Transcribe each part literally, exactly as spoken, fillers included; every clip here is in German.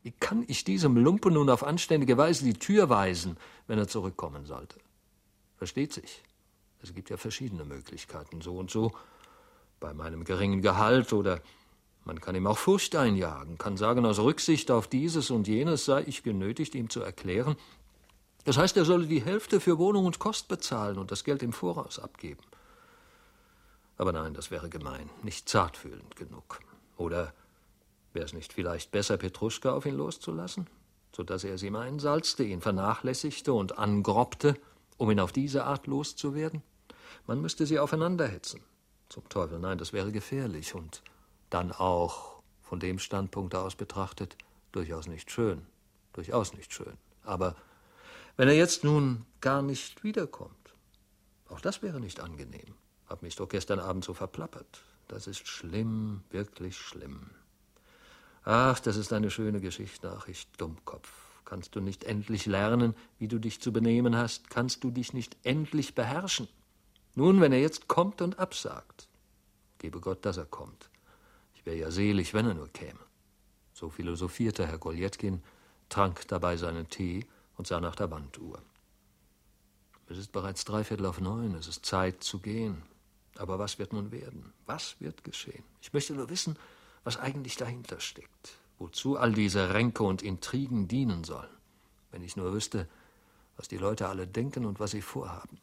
Wie kann ich diesem Lumpen nun auf anständige Weise die Tür weisen, wenn er zurückkommen sollte? Versteht sich. Es gibt ja verschiedene Möglichkeiten, so und so, bei meinem geringen Gehalt, oder man kann ihm auch Furcht einjagen, kann sagen, aus Rücksicht auf dieses und jenes sei ich genötigt, ihm zu erklären, das heißt, er solle die Hälfte für Wohnung und Kost bezahlen und das Geld im Voraus abgeben. Aber nein, das wäre gemein, nicht zartfühlend genug. Oder wäre es nicht vielleicht besser, Petruschka auf ihn loszulassen, sodass er es ihm einsalzte, ihn vernachlässigte und angrobbte, um ihn auf diese Art loszuwerden? Man müsste sie aufeinander hetzen. Zum Teufel, nein, das wäre gefährlich und dann auch, von dem Standpunkt aus betrachtet, durchaus nicht schön. Durchaus nicht schön. Aber wenn er jetzt nun gar nicht wiederkommt, auch das wäre nicht angenehm. Hab mich doch gestern Abend so verplappert. Das ist schlimm, wirklich schlimm. Ach, das ist eine schöne Geschichte, ach, ich Dummkopf. Kannst du nicht endlich lernen, wie du dich zu benehmen hast? Kannst du dich nicht endlich beherrschen? Nun, wenn er jetzt kommt und absagt, gebe Gott, dass er kommt. Ich wäre ja selig, wenn er nur käme. So philosophierte Herr Goljetkin, trank dabei seinen Tee und sah nach der Wanduhr. Es ist bereits dreiviertel auf neun, es ist Zeit zu gehen. Aber was wird nun werden? Was wird geschehen? Ich möchte nur wissen, was eigentlich dahinter steckt, wozu all diese Ränke und Intrigen dienen sollen. Wenn ich nur wüsste, was die Leute alle denken und was sie vorhaben.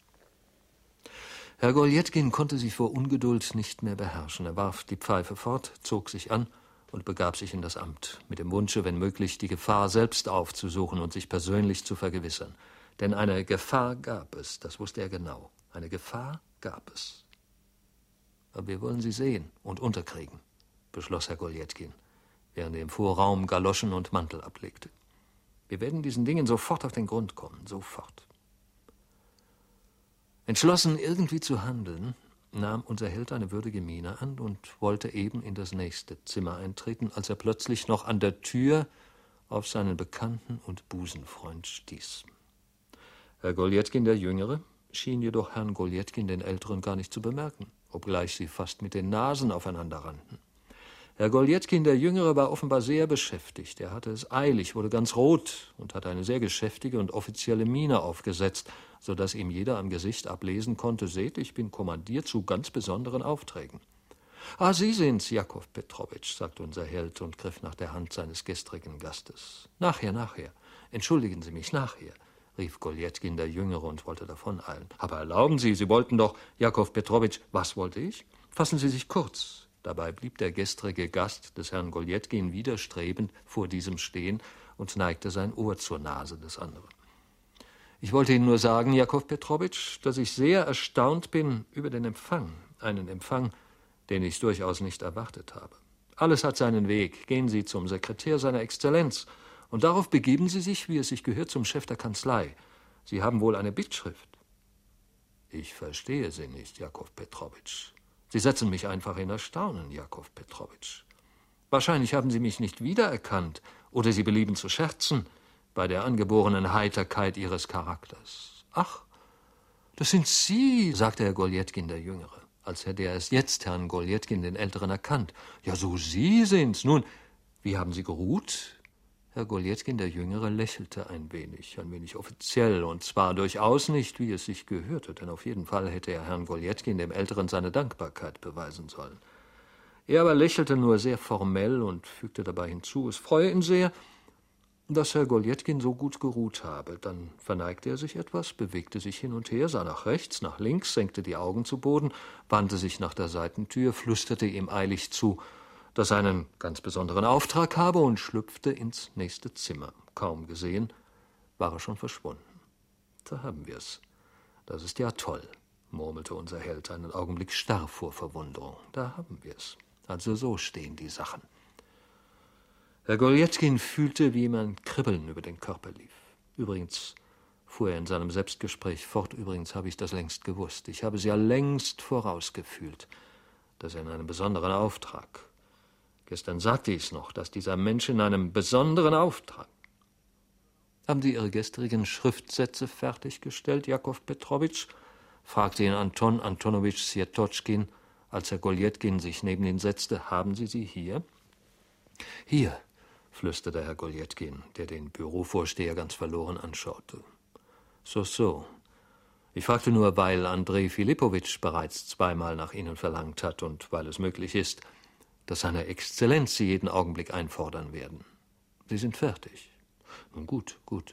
Herr Goljetkin konnte sich vor Ungeduld nicht mehr beherrschen. Er warf die Pfeife fort, zog sich an und begab sich in das Amt, mit dem Wunsche, wenn möglich, die Gefahr selbst aufzusuchen und sich persönlich zu vergewissern. Denn eine Gefahr gab es, das wusste er genau. Eine Gefahr gab es. Aber wir wollen sie sehen und unterkriegen, beschloss Herr Goljetkin, während er im Vorraum Galoschen und Mantel ablegte. Wir werden diesen Dingen sofort auf den Grund kommen, sofort. Entschlossen, irgendwie zu handeln, nahm unser Held eine würdige Miene an und wollte eben in das nächste Zimmer eintreten, als er plötzlich noch an der Tür auf seinen Bekannten und Busenfreund stieß. Herr Goljetkin, der Jüngere, schien jedoch Herrn Goljetkin, den Älteren, gar nicht zu bemerken, obgleich sie fast mit den Nasen aufeinander rannten. Herr Goljetkin, der Jüngere, war offenbar sehr beschäftigt. Er hatte es eilig, wurde ganz rot und hatte eine sehr geschäftige und offizielle Miene aufgesetzt, so dass ihm jeder am Gesicht ablesen konnte, seht, ich bin kommandiert zu ganz besonderen Aufträgen. »Ah, Sie sind's, Jakow Petrowitsch«, sagte unser Held und griff nach der Hand seines gestrigen Gastes. »Nachher, nachher. Entschuldigen Sie mich, nachher«, rief Goljetkin, der Jüngere, und wollte davoneilen. »Aber erlauben Sie, Sie wollten doch, Jakow Petrowitsch...« »Was wollte ich? Fassen Sie sich kurz.« Dabei blieb der gestrige Gast des Herrn Goljetkin widerstrebend vor diesem stehen und neigte sein Ohr zur Nase des anderen. »Ich wollte Ihnen nur sagen, Jakow Petrowitsch, dass ich sehr erstaunt bin über den Empfang, einen Empfang, den ich durchaus nicht erwartet habe. Alles hat seinen Weg. Gehen Sie zum Sekretär seiner Exzellenz und darauf begeben Sie sich, wie es sich gehört, zum Chef der Kanzlei. Sie haben wohl eine Bittschrift.« »Ich verstehe Sie nicht, Jakow Petrowitsch. Sie setzen mich einfach in Erstaunen, Jakow Petrowitsch. Wahrscheinlich haben Sie mich nicht wiedererkannt oder Sie belieben zu scherzen bei der angeborenen Heiterkeit Ihres Charakters. »Ach, das sind Sie«, sagte Herr Goljetkin, der Jüngere, als hätte er es jetzt Herrn Goljetkin, den Älteren, erkannt. »Ja, so Sie sind's. Nun, wie haben Sie geruht?« Herr Goljetkin, der Jüngere, lächelte ein wenig, ein wenig offiziell, und zwar durchaus nicht, wie es sich gehörte, denn auf jeden Fall hätte er Herrn Goljetkin, dem Älteren, seine Dankbarkeit beweisen sollen. Er aber lächelte nur sehr formell und fügte dabei hinzu, es freue ihn sehr, dass Herr Goljetkin so gut geruht habe. Dann verneigte er sich etwas, bewegte sich hin und her, sah nach rechts, nach links, senkte die Augen zu Boden, wandte sich nach der Seitentür, flüsterte ihm eilig zu, dass er einen ganz besonderen Auftrag habe, und schlüpfte ins nächste Zimmer. Kaum gesehen, war er schon verschwunden. Da haben wir's. Das ist ja toll, murmelte unser Held, einen Augenblick starr vor Verwunderung. Da haben wir's. Also so stehen die Sachen. Herr Goljetkin fühlte, wie ihm ein Kribbeln über den Körper lief. Übrigens, fuhr er in seinem Selbstgespräch fort, übrigens habe ich das längst gewusst. Ich habe es ja längst vorausgefühlt, dass er in einem besonderen Auftrag... Gestern sagte ich es noch, dass dieser Mensch in einem besonderen Auftrag... »Haben Sie Ihre gestrigen Schriftsätze fertiggestellt, Jakow Petrowitsch?« fragte ihn Anton Antonowitsch Sjetoczkin, als Herr Goljetkin sich neben ihn setzte. »Haben Sie sie hier?« »Hier«, flüsterte Herr Goljetkin, der den Bürovorsteher ganz verloren anschaute. »So, so. Ich fragte nur, weil Andrej Filipowitsch bereits zweimal nach Ihnen verlangt hat und weil es möglich ist, dass seine Exzellenz Sie jeden Augenblick einfordern werden. Sie sind fertig. Nun gut, gut.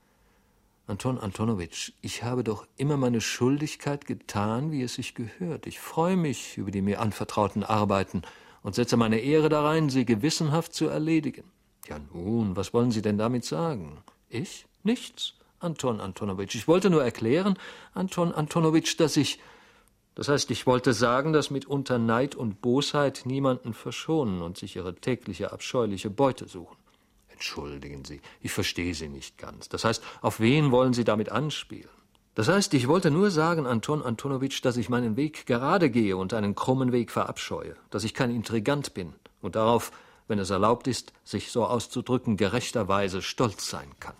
Anton Antonowitsch, ich habe doch immer meine Schuldigkeit getan, wie es sich gehört. Ich freue mich über die mir anvertrauten Arbeiten und setze meine Ehre darein, sie gewissenhaft zu erledigen. Ja nun, was wollen Sie denn damit sagen? Ich? Nichts, Anton Antonowitsch. Ich wollte nur erklären, Anton Antonowitsch, dass ich... Das heißt, ich wollte sagen, dass mitunter Neid und Bosheit niemanden verschonen und sich ihre tägliche abscheuliche Beute suchen. Entschuldigen Sie, ich verstehe Sie nicht ganz. Das heißt, auf wen wollen Sie damit anspielen? Das heißt, ich wollte nur sagen, Anton Antonowitsch, dass ich meinen Weg gerade gehe und einen krummen Weg verabscheue, dass ich kein Intrigant bin und darauf, wenn es erlaubt ist, sich so auszudrücken, gerechterweise stolz sein kann.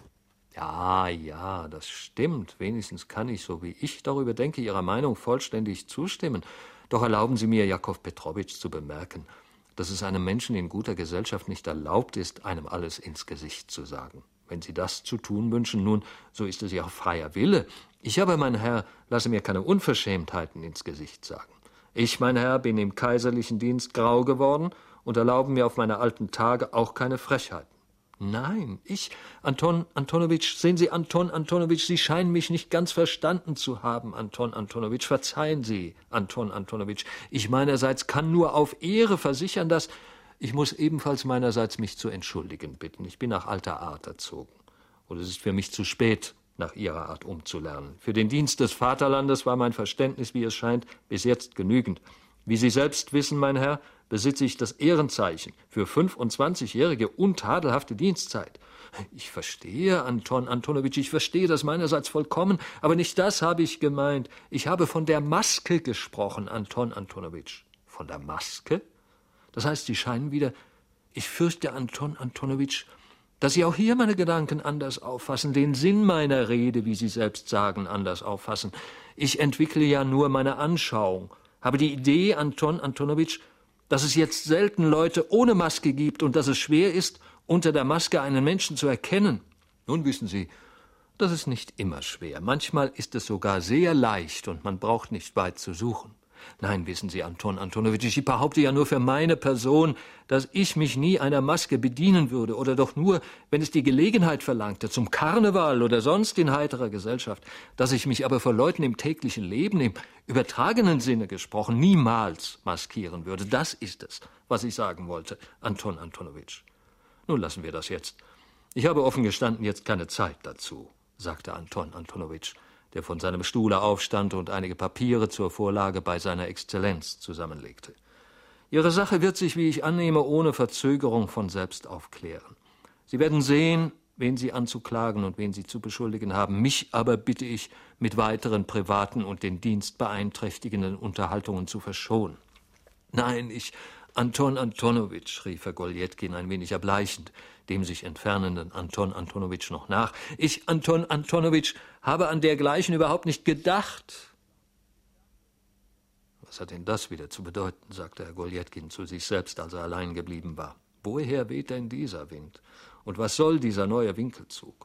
Ja, ja, das stimmt. Wenigstens kann ich, so wie ich darüber denke, Ihrer Meinung vollständig zustimmen. Doch erlauben Sie mir, Jakow Petrowitsch, zu bemerken, dass es einem Menschen in guter Gesellschaft nicht erlaubt ist, einem alles ins Gesicht zu sagen. Wenn Sie das zu tun wünschen, nun, so ist es Ihr freier Wille. Ich aber, mein Herr, lasse mir keine Unverschämtheiten ins Gesicht sagen. Ich, mein Herr, bin im kaiserlichen Dienst grau geworden und erlaube mir auf meine alten Tage auch keine Frechheiten. Nein, ich, Anton Antonowitsch, sehen Sie, Anton Antonowitsch, Sie scheinen mich nicht ganz verstanden zu haben, Anton Antonowitsch. Verzeihen Sie, Anton Antonowitsch. Ich meinerseits kann nur auf Ehre versichern, dass... Ich muss ebenfalls meinerseits mich zu entschuldigen bitten. Ich bin nach alter Art erzogen. Und es ist für mich zu spät, nach Ihrer Art umzulernen. Für den Dienst des Vaterlandes war mein Verständnis, wie es scheint, bis jetzt genügend. Wie Sie selbst wissen, mein Herr, besitze ich das Ehrenzeichen für fünfundzwanzigjährige untadelhafte Dienstzeit. Ich verstehe, Anton Antonowitsch, ich verstehe das meinerseits vollkommen, aber nicht das habe ich gemeint. Ich habe von der Maske gesprochen, Anton Antonowitsch. Von der Maske? Das heißt, Sie scheinen wieder... Ich fürchte, Anton Antonowitsch, dass Sie auch hier meine Gedanken anders auffassen, den Sinn meiner Rede, wie Sie selbst sagen, anders auffassen. Ich entwickle ja nur meine Anschauung, habe die Idee, Anton Antonowitsch, dass es jetzt selten Leute ohne Maske gibt und dass es schwer ist, unter der Maske einen Menschen zu erkennen. Nun wissen Sie, das ist nicht immer schwer. Manchmal ist es sogar sehr leicht und man braucht nicht weit zu suchen. Nein, wissen Sie, Anton Antonowitsch, ich behaupte ja nur für meine Person, dass ich mich nie einer Maske bedienen würde oder doch nur, wenn es die Gelegenheit verlangte, zum Karneval oder sonst in heiterer Gesellschaft, dass ich mich aber vor Leuten im täglichen Leben, im übertragenen Sinne gesprochen, niemals maskieren würde. Das ist es, was ich sagen wollte, Anton Antonowitsch. Nun lassen wir das jetzt. Ich habe offen gestanden jetzt keine Zeit dazu, sagte Anton Antonowitsch, der von seinem Stuhle aufstand und einige Papiere zur Vorlage bei seiner Exzellenz zusammenlegte. Ihre Sache wird sich, wie ich annehme, ohne Verzögerung von selbst aufklären. Sie werden sehen, wen Sie anzuklagen und wen Sie zu beschuldigen haben. Mich aber bitte ich, mit weiteren privaten und den Dienst beeinträchtigenden Unterhaltungen zu verschonen. Nein, ich... Anton Antonowitsch, rief Herr Goljetkin ein wenig erbleichend, dem sich entfernenden Anton Antonowitsch noch nach. Ich, Anton Antonowitsch, habe an dergleichen überhaupt nicht gedacht. Was hat denn das wieder zu bedeuten, sagte Herr Goljetkin zu sich selbst, als er allein geblieben war. Woher weht denn dieser Wind? Und was soll dieser neue Winkelzug?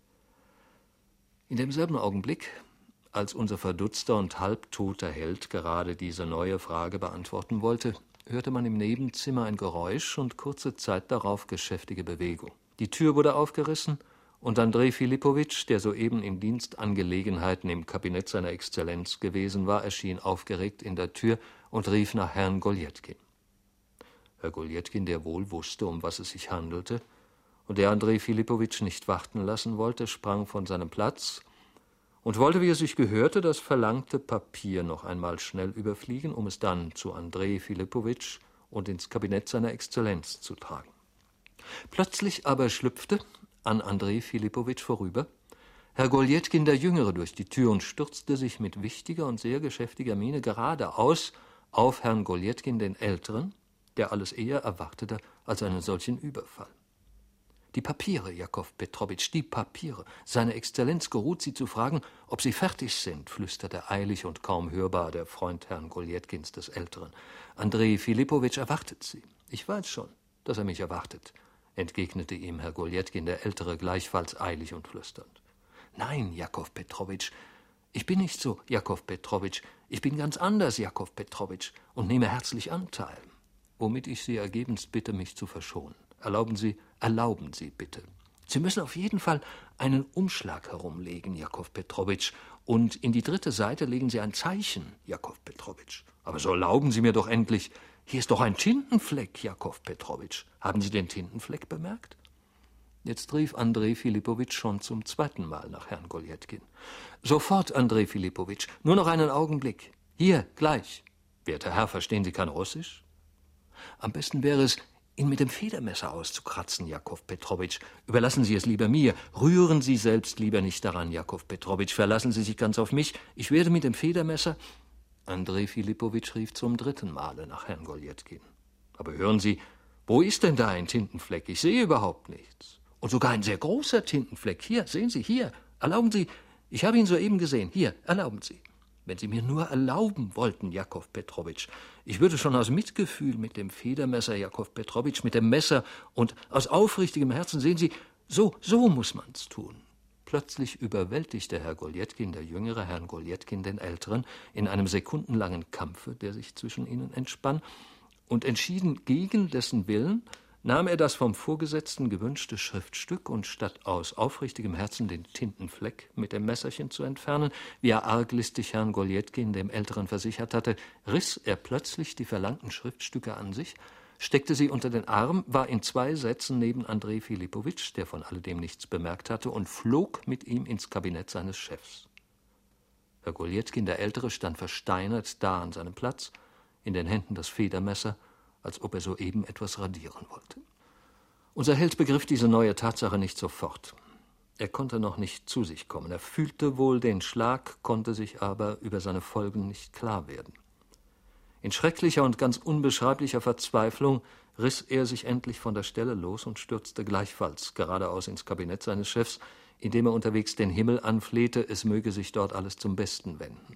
In demselben Augenblick, als unser verdutzter und halbtoter Held gerade diese neue Frage beantworten wollte, hörte man im Nebenzimmer ein Geräusch und kurze Zeit darauf geschäftige Bewegung. Die Tür wurde aufgerissen und Andrej Filipowitsch, der soeben in Dienstangelegenheiten im Kabinett seiner Exzellenz gewesen war, erschien aufgeregt in der Tür und rief nach Herrn Goljetkin. Herr Goljetkin, der wohl wusste, um was es sich handelte, und der Andrej Filipowitsch nicht warten lassen wollte, sprang von seinem Platz und wollte, wie es sich gehörte, das verlangte Papier noch einmal schnell überfliegen, um es dann zu Andrej Filipowitsch und ins Kabinett seiner Exzellenz zu tragen. Plötzlich aber schlüpfte, an Andrej Filipowitsch vorüber, Herr Goljetkin der Jüngere durch die Tür und stürzte sich mit wichtiger und sehr geschäftiger Miene geradeaus auf Herrn Goljetkin den Älteren, der alles eher erwartete als einen solchen Überfall. Die Papiere, Jakow Petrowitsch, die Papiere. Seine Exzellenz geruht, Sie zu fragen, ob sie fertig sind, flüsterte eilig und kaum hörbar der Freund Herrn Goljetkins des Älteren. Andrej Filipowitsch erwartet Sie. Ich weiß schon, dass er mich erwartet. entgegnete ihm Herr Goljetkin der Ältere gleichfalls eilig und flüsternd. »Nein, Jakow Petrowitsch, ich bin nicht so, Jakow Petrowitsch, ich bin ganz anders, Jakow Petrowitsch, und nehme herzlich Anteil, womit ich Sie ergebenst bitte, mich zu verschonen. Erlauben Sie, erlauben Sie bitte. Sie müssen auf jeden Fall einen Umschlag herumlegen, Jakow Petrowitsch, und in die dritte Seite legen Sie ein Zeichen, Jakow Petrowitsch. Aber so erlauben Sie mir doch endlich, hier ist doch ein Tintenfleck, Jakow Petrowitsch. Haben Sie den Tintenfleck bemerkt?« Jetzt rief Andrej Filipowitsch schon zum zweiten Mal nach Herrn Goljetkin. »Sofort, Andrej Filipowitsch, nur noch einen Augenblick. Hier, gleich. Werter Herr, verstehen Sie kein Russisch? Am besten wäre es, ihn mit dem Federmesser auszukratzen, Jakow Petrowitsch. Überlassen Sie es lieber mir. Rühren Sie selbst lieber nicht daran, Jakow Petrowitsch. Verlassen Sie sich ganz auf mich. Ich werde mit dem Federmesser...« Andrej Filipowitsch rief zum dritten Male nach Herrn Goljetkin. »Aber hören Sie, wo ist denn da ein Tintenfleck? Ich sehe überhaupt nichts. Und sogar ein sehr großer Tintenfleck. Hier, sehen Sie, hier. Erlauben Sie, ich habe ihn soeben gesehen. Hier, erlauben Sie. Wenn Sie mir nur erlauben wollten, Jakow Petrowitsch. Ich würde schon aus Mitgefühl mit dem Federmesser, Jakow Petrowitsch, mit dem Messer und aus aufrichtigem Herzen, sehen Sie, so, so muss man's tun.« Plötzlich überwältigte Herr Goljetkin, der jüngere Herrn Goljetkin, den Älteren, in einem sekundenlangen Kampfe, der sich zwischen ihnen entspann, und entschieden gegen dessen Willen nahm er das vom Vorgesetzten gewünschte Schriftstück und statt aus aufrichtigem Herzen den Tintenfleck mit dem Messerchen zu entfernen, wie er arglistig Herrn Goljetkin, dem Älteren, versichert hatte, riss er plötzlich die verlangten Schriftstücke an sich, steckte sie unter den Arm, war in zwei Sätzen neben Andrej Filipowitsch, der von alledem nichts bemerkt hatte, und flog mit ihm ins Kabinett seines Chefs. Herr Goljetkin, der Ältere, stand versteinert da an seinem Platz, in den Händen das Federmesser, als ob er soeben etwas radieren wollte. Unser Held begriff diese neue Tatsache nicht sofort. Er konnte noch nicht zu sich kommen. Er fühlte wohl den Schlag, konnte sich aber über seine Folgen nicht klar werden. In schrecklicher und ganz unbeschreiblicher Verzweiflung riss er sich endlich von der Stelle los und stürzte gleichfalls geradeaus ins Kabinett seines Chefs, indem er unterwegs den Himmel anflehte, es möge sich dort alles zum Besten wenden.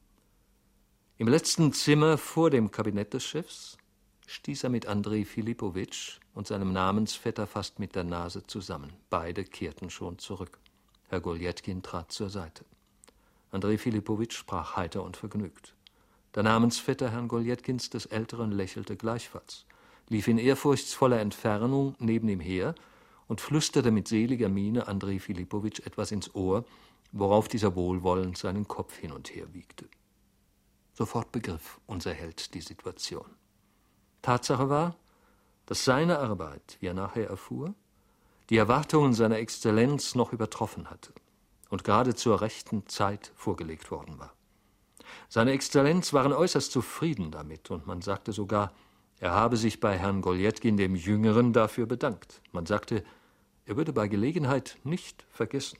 Im letzten Zimmer vor dem Kabinett des Chefs stieß er mit Andrej Filipowitsch und seinem Namensvetter fast mit der Nase zusammen. Beide kehrten schon zurück. Herr Goljetkin trat zur Seite. Andrej Filipowitsch sprach heiter und vergnügt. Der Namensvetter Herrn Goljetkins des Älteren lächelte gleichfalls, lief in ehrfurchtsvoller Entfernung neben ihm her und flüsterte mit seliger Miene Andrej Filipowitsch etwas ins Ohr, worauf dieser wohlwollend seinen Kopf hin und her wiegte. Sofort begriff unser Held die Situation. Tatsache war, dass seine Arbeit, wie er nachher erfuhr, die Erwartungen seiner Exzellenz noch übertroffen hatte und gerade zur rechten Zeit vorgelegt worden war. Seine Exzellenz waren äußerst zufrieden damit, und man sagte sogar, er habe sich bei Herrn Goljetkin, dem Jüngeren, dafür bedankt. Man sagte, er würde bei Gelegenheit nicht vergessen.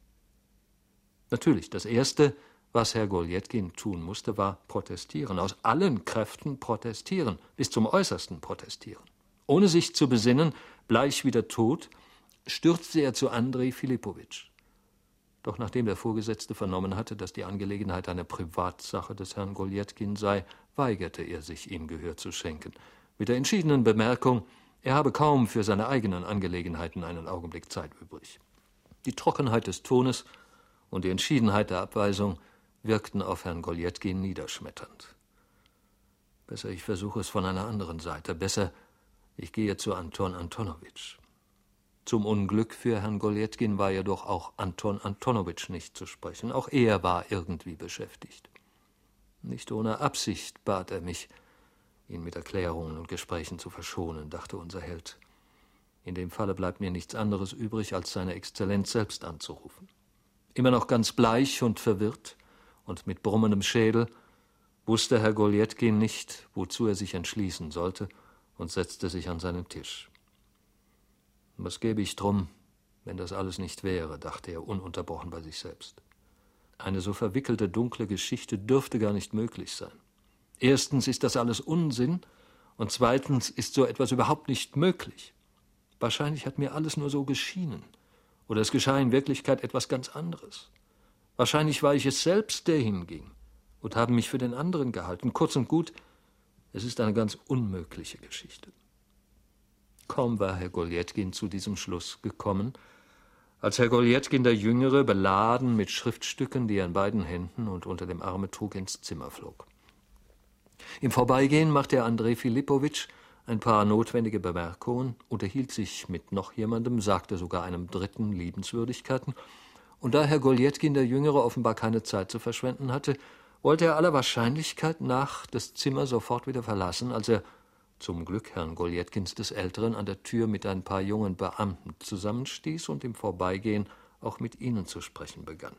Natürlich, das Erste, was Herr Goljetkin tun musste, war protestieren, aus allen Kräften protestieren, bis zum Äußersten protestieren. Ohne sich zu besinnen, bleich wie der Tod, stürzte er zu Andrej Filipowitsch. Doch nachdem der Vorgesetzte vernommen hatte, dass die Angelegenheit eine Privatsache des Herrn Goljetkin sei, weigerte er sich, ihm Gehör zu schenken, mit der entschiedenen Bemerkung, er habe kaum für seine eigenen Angelegenheiten einen Augenblick Zeit übrig. Die Trockenheit des Tones und die Entschiedenheit der Abweisung wirkten auf Herrn Goljetkin niederschmetternd. Besser, ich versuche es von einer anderen Seite. Besser, ich gehe zu Anton Antonowitsch. Zum Unglück für Herrn Goljetkin war jedoch auch Anton Antonowitsch nicht zu sprechen. Auch er war irgendwie beschäftigt. Nicht ohne Absicht bat er mich, ihn mit Erklärungen und Gesprächen zu verschonen, dachte unser Held. In dem Falle bleibt mir nichts anderes übrig, als seine Exzellenz selbst anzurufen. Immer noch ganz bleich und verwirrt und mit brummendem Schädel wusste Herr Goljetkin nicht, wozu er sich entschließen sollte, und setzte sich an seinen Tisch. Was gäbe ich drum, wenn das alles nicht wäre, dachte er ununterbrochen bei sich selbst. Eine so verwickelte, dunkle Geschichte dürfte gar nicht möglich sein. Erstens ist das alles Unsinn, und zweitens ist so etwas überhaupt nicht möglich. Wahrscheinlich hat mir alles nur so geschienen, oder es geschah in Wirklichkeit etwas ganz anderes. Wahrscheinlich war ich es selbst, der hinging, und habe mich für den anderen gehalten. Kurz und gut, es ist eine ganz unmögliche Geschichte. Kaum war Herr Goljetkin zu diesem Schluss gekommen, als Herr Goljetkin der Jüngere, beladen mit Schriftstücken, die er in beiden Händen und unter dem Arme trug, ins Zimmer flog. Im Vorbeigehen machte er Andrej Filipowitsch ein paar notwendige Bemerkungen, unterhielt sich mit noch jemandem, sagte sogar einem Dritten Liebenswürdigkeiten, und da Herr Goljetkin der Jüngere offenbar keine Zeit zu verschwenden hatte, wollte er aller Wahrscheinlichkeit nach das Zimmer sofort wieder verlassen, als er zum Glück Herrn Goljetkins des Älteren an der Tür mit ein paar jungen Beamten zusammenstieß und im Vorbeigehen auch mit ihnen zu sprechen begann.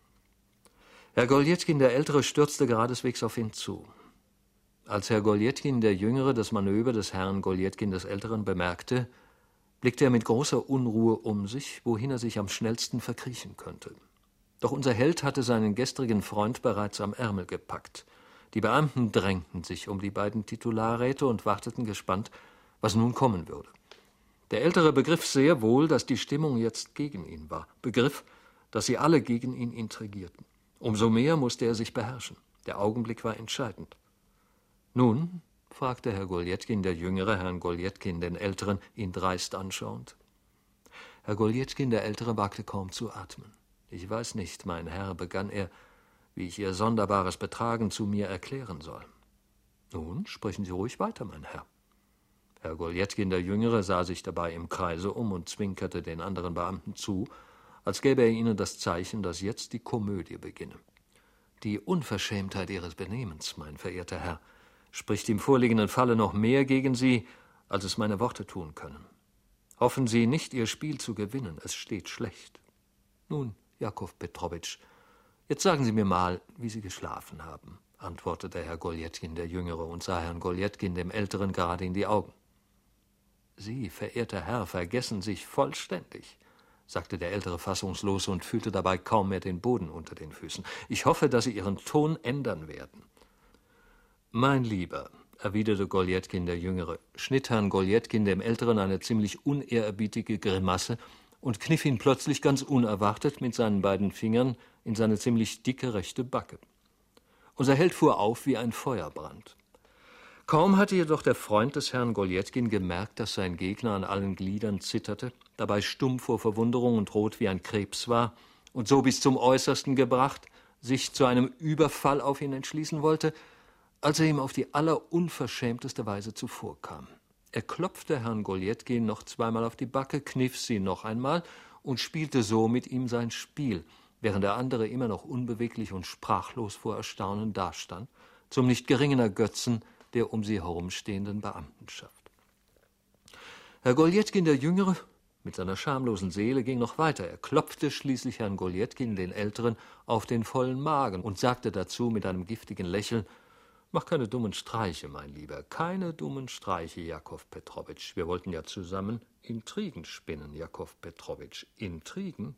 Herr Goljetkin der Ältere stürzte geradeswegs auf ihn zu. Als Herr Goljetkin der Jüngere das Manöver des Herrn Goljetkin des Älteren bemerkte, blickte er mit großer Unruhe um sich, wohin er sich am schnellsten verkriechen könnte. Doch unser Held hatte seinen gestrigen Freund bereits am Ärmel gepackt. Die Beamten drängten sich um die beiden Titularräte und warteten gespannt, was nun kommen würde. Der Ältere begriff sehr wohl, dass die Stimmung jetzt gegen ihn war, begriff, dass sie alle gegen ihn intrigierten. Umso mehr musste er sich beherrschen. Der Augenblick war entscheidend. »Nun?« fragte Herr Goljetkin der Jüngere Herrn Goljetkin den Älteren, ihn dreist anschauend. Herr Goljetkin der Ältere wagte kaum zu atmen. »Ich weiß nicht, mein Herr«, begann er, »wie ich Ihr sonderbares Betragen zu mir erklären soll.« »Nun, sprechen Sie ruhig weiter, mein Herr.« Herr Goljetkin der Jüngere sah sich dabei im Kreise um und zwinkerte den anderen Beamten zu, als gäbe er ihnen das Zeichen, dass jetzt die Komödie beginne. »Die Unverschämtheit Ihres Benehmens, mein verehrter Herr, spricht im vorliegenden Falle noch mehr gegen Sie, als es meine Worte tun können. Hoffen Sie nicht, Ihr Spiel zu gewinnen, es steht schlecht. Nun, Jakow Petrowitsch, jetzt sagen Sie mir mal, wie Sie geschlafen haben«, antwortete Herr Goljetkin der Jüngere und sah Herrn Goljetkin dem Älteren gerade in die Augen. »Sie, verehrter Herr, vergessen sich vollständig«, sagte der Ältere fassungslos und fühlte dabei kaum mehr den Boden unter den Füßen. »Ich hoffe, dass Sie Ihren Ton ändern werden.« »Mein Lieber«, erwiderte Goljetkin der Jüngere, schnitt Herrn Goljetkin dem Älteren eine ziemlich unehrerbietige Grimasse und kniff ihn plötzlich ganz unerwartet mit seinen beiden Fingern in seine ziemlich dicke rechte Backe. Unser Held fuhr auf wie ein Feuerbrand. Kaum hatte jedoch der Freund des Herrn Goljetkin gemerkt, dass sein Gegner an allen Gliedern zitterte, dabei stumm vor Verwunderung und rot wie ein Krebs war und so bis zum Äußersten gebracht, sich zu einem Überfall auf ihn entschließen wollte, als er ihm auf die allerunverschämteste Weise zuvorkam. Er klopfte Herrn Goljetkin noch zweimal auf die Backe, kniff sie noch einmal und spielte so mit ihm sein Spiel, während der andere immer noch unbeweglich und sprachlos vor Erstaunen dastand, zum nicht geringen Ergötzen der um sie herumstehenden Beamtenschaft. Herr Goljetkin der Jüngere mit seiner schamlosen Seele ging noch weiter. Er klopfte schließlich Herrn Goljetkin, den Älteren, auf den vollen Magen und sagte dazu mit einem giftigen Lächeln: »Mach keine dummen Streiche, mein Lieber, keine dummen Streiche, Jakow Petrowitsch. Wir wollten ja zusammen Intrigen spinnen, Jakow Petrowitsch. Intrigen?«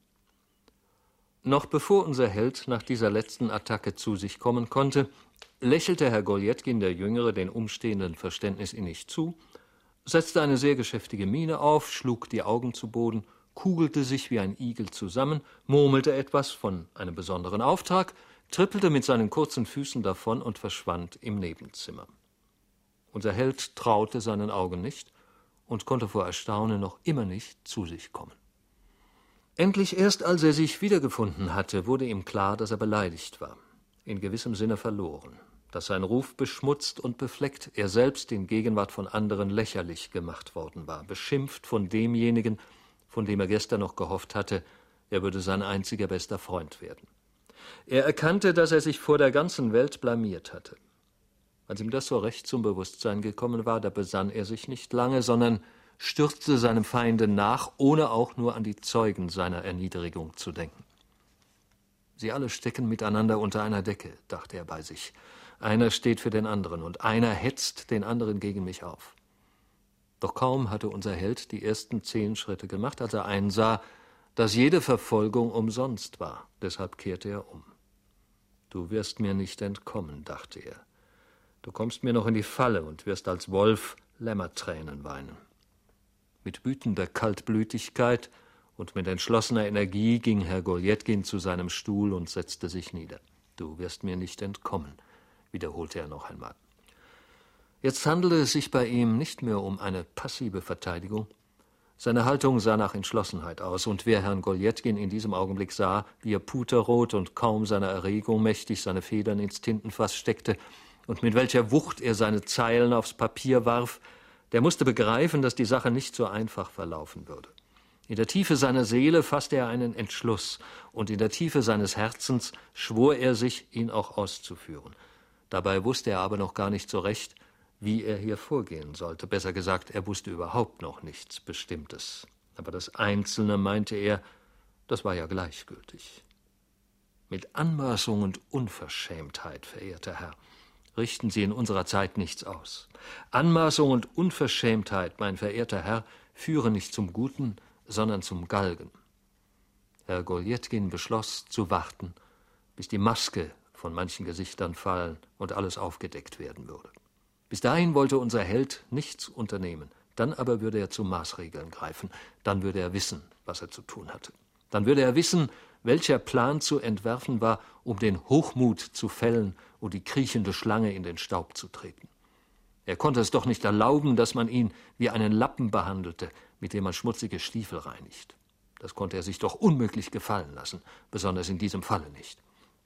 Noch bevor unser Held nach dieser letzten Attacke zu sich kommen konnte, lächelte Herr Goljetkin der Jüngere den Umstehenden verständnisinnig zu, setzte eine sehr geschäftige Miene auf, schlug die Augen zu Boden, kugelte sich wie ein Igel zusammen, murmelte etwas von einem besonderen Auftrag, trippelte mit seinen kurzen Füßen davon und verschwand im Nebenzimmer. Unser Held traute seinen Augen nicht und konnte vor Erstaunen noch immer nicht zu sich kommen. Endlich erst, als er sich wiedergefunden hatte, wurde ihm klar, dass er beleidigt war, in gewissem Sinne verloren, dass sein Ruf beschmutzt und befleckt, er selbst in Gegenwart von anderen lächerlich gemacht worden war, beschimpft von demjenigen, von dem er gestern noch gehofft hatte, er würde sein einziger bester Freund werden. Er erkannte, dass er sich vor der ganzen Welt blamiert hatte. Als ihm das so recht zum Bewusstsein gekommen war, da besann er sich nicht lange, sondern stürzte seinem Feinde nach, ohne auch nur an die Zeugen seiner Erniedrigung zu denken. Sie alle stecken miteinander unter einer Decke, dachte er bei sich. Einer steht für den anderen und einer hetzt den anderen gegen mich auf. Doch kaum hatte unser Held die ersten zehn Schritte gemacht, als er einsah, dass jede Verfolgung umsonst war. Deshalb kehrte er um. »Du wirst mir nicht entkommen«, dachte er. »Du kommst mir noch in die Falle und wirst als Wolf Lämmertränen weinen.« Mit wütender Kaltblütigkeit und mit entschlossener Energie ging Herr Goljetkin zu seinem Stuhl und setzte sich nieder. »Du wirst mir nicht entkommen«, wiederholte er noch einmal. Jetzt handelte es sich bei ihm nicht mehr um eine passive Verteidigung. Seine Haltung sah nach Entschlossenheit aus, und wer Herrn Goljetkin in diesem Augenblick sah, wie er puterrot und kaum seiner Erregung mächtig seine Federn ins Tintenfass steckte und mit welcher Wucht er seine Zeilen aufs Papier warf, der musste begreifen, dass die Sache nicht so einfach verlaufen würde. In der Tiefe seiner Seele fasste er einen Entschluss, und in der Tiefe seines Herzens schwor er sich, ihn auch auszuführen. Dabei wusste er aber noch gar nicht so recht, wie er hier vorgehen sollte. Besser gesagt, er wusste überhaupt noch nichts Bestimmtes. Aber das Einzelne, meinte er, das war ja gleichgültig. Mit Anmaßung und Unverschämtheit, verehrter Herr, richten Sie in unserer Zeit nichts aus. Anmaßung und Unverschämtheit, mein verehrter Herr, führen nicht zum Guten, sondern zum Galgen. Herr Goljetkin beschloss zu warten, bis die Maske von manchen Gesichtern fallen und alles aufgedeckt werden würde. Bis dahin wollte unser Held nichts unternehmen. Dann aber würde er zu Maßregeln greifen. Dann würde er wissen, was er zu tun hatte. Dann würde er wissen, welcher Plan zu entwerfen war, um den Hochmut zu fällen und die kriechende Schlange in den Staub zu treten. Er konnte es doch nicht erlauben, dass man ihn wie einen Lappen behandelte, mit dem man schmutzige Stiefel reinigt. Das konnte er sich doch unmöglich gefallen lassen, besonders in diesem Falle nicht.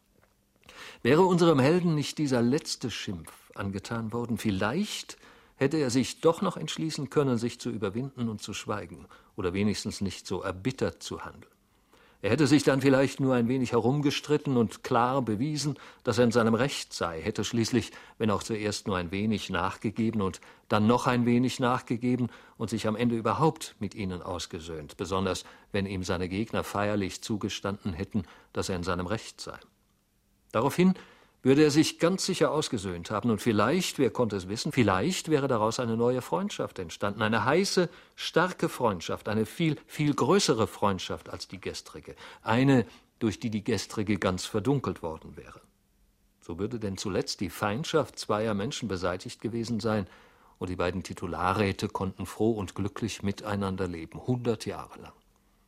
Wäre unserem Helden nicht dieser letzte Schimpf angetan worden, vielleicht hätte er sich doch noch entschließen können, sich zu überwinden und zu schweigen oder wenigstens nicht so erbittert zu handeln. Er hätte sich dann vielleicht nur ein wenig herumgestritten und klar bewiesen, dass er in seinem Recht sei, hätte schließlich, wenn auch zuerst nur ein wenig nachgegeben und dann noch ein wenig nachgegeben und sich am Ende überhaupt mit ihnen ausgesöhnt, besonders wenn ihm seine Gegner feierlich zugestanden hätten, dass er in seinem Recht sei. Daraufhin würde er sich ganz sicher ausgesöhnt haben, und vielleicht, wer konnte es wissen, vielleicht wäre daraus eine neue Freundschaft entstanden, eine heiße, starke Freundschaft, eine viel, viel größere Freundschaft als die gestrige, eine, durch die die gestrige ganz verdunkelt worden wäre. So würde denn zuletzt die Feindschaft zweier Menschen beseitigt gewesen sein, und die beiden Titularräte konnten froh und glücklich miteinander leben, hundert Jahre lang.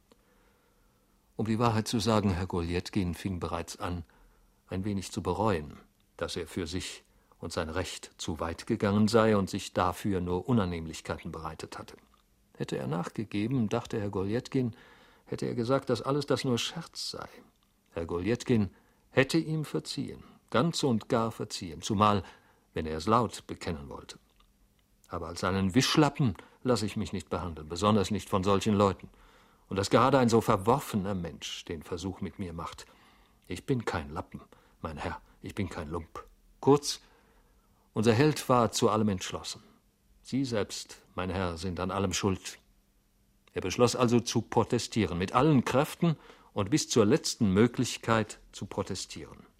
Um die Wahrheit zu sagen, Herr Goljetkin fing bereits an, ein wenig zu bereuen, dass er für sich und sein Recht zu weit gegangen sei und sich dafür nur Unannehmlichkeiten bereitet hatte. Hätte er nachgegeben, dachte Herr Goljetkin, hätte er gesagt, dass alles das nur Scherz sei. Herr Goljetkin hätte ihm verziehen, ganz und gar verziehen, zumal, wenn er es laut bekennen wollte. Aber als einen Wischlappen lasse ich mich nicht behandeln, besonders nicht von solchen Leuten. Und dass gerade ein so verworfener Mensch den Versuch mit mir macht. Ich bin kein Lappen, mein Herr, ich bin kein Lump. Kurz, unser Held war zu allem entschlossen. Sie selbst, mein Herr, sind an allem schuld. Er beschloss also zu protestieren, mit allen Kräften und bis zur letzten Möglichkeit zu protestieren.